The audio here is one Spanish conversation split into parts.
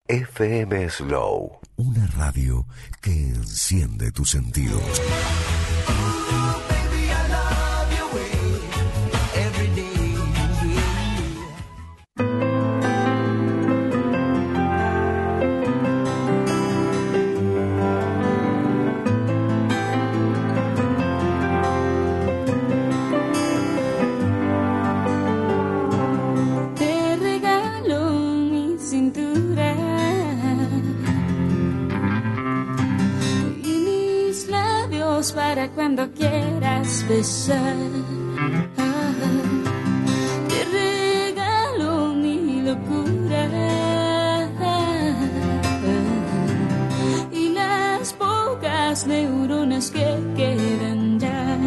FM Slow. Una radio que enciende tus sentidos. Para cuando quieras besar, te regalo mi locura y las pocas neuronas que quedan ya.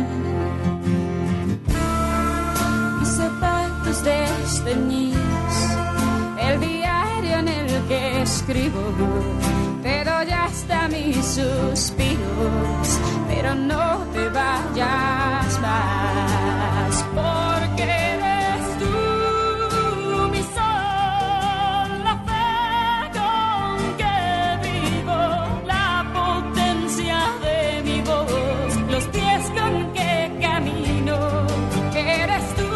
Mis zapatos desteñidos, el diario en el que escribo, te doy hasta mis suspiros. Pero no te vayas más, porque eres tú mi sol, la fe con que vivo, la potencia de mi voz, los pies con que camino. Eres tú,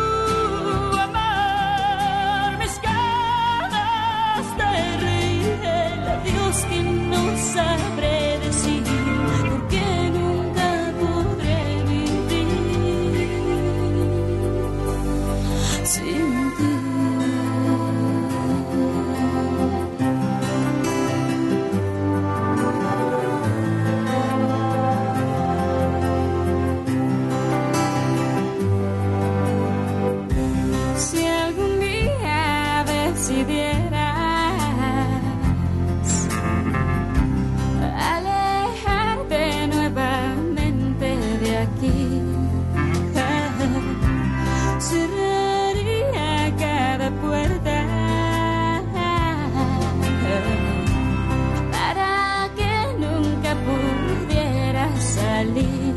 amor, mis ganas de reír, el adiós que no sabré decir. Si algún día decidieras alejarte nuevamente de aquí, cerraría cada puerta para que nunca pudieras salir.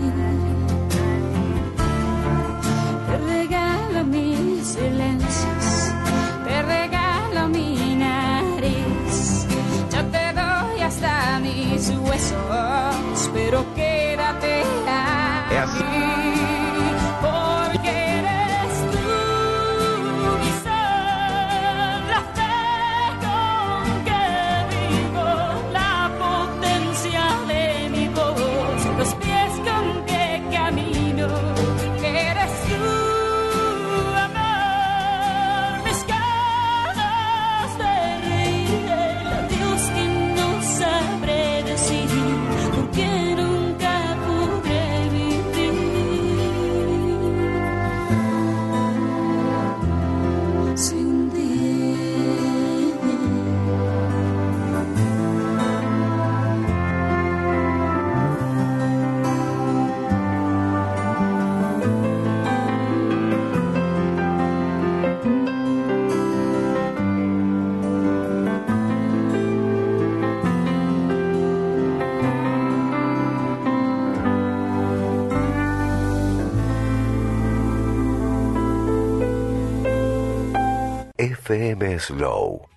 Te regalo mis silencios, te regalo mi nariz, yo te doy hasta mis huesos, pero quédate aquí. Porque eres tú mi sol, la fe con que vivo, la potencia de mi voz, los pies con que camino. Eres tú, amor, mis ganas de reír, el adiós que no sabré decir, porque nunca podré vivir sin ti. FM Slow.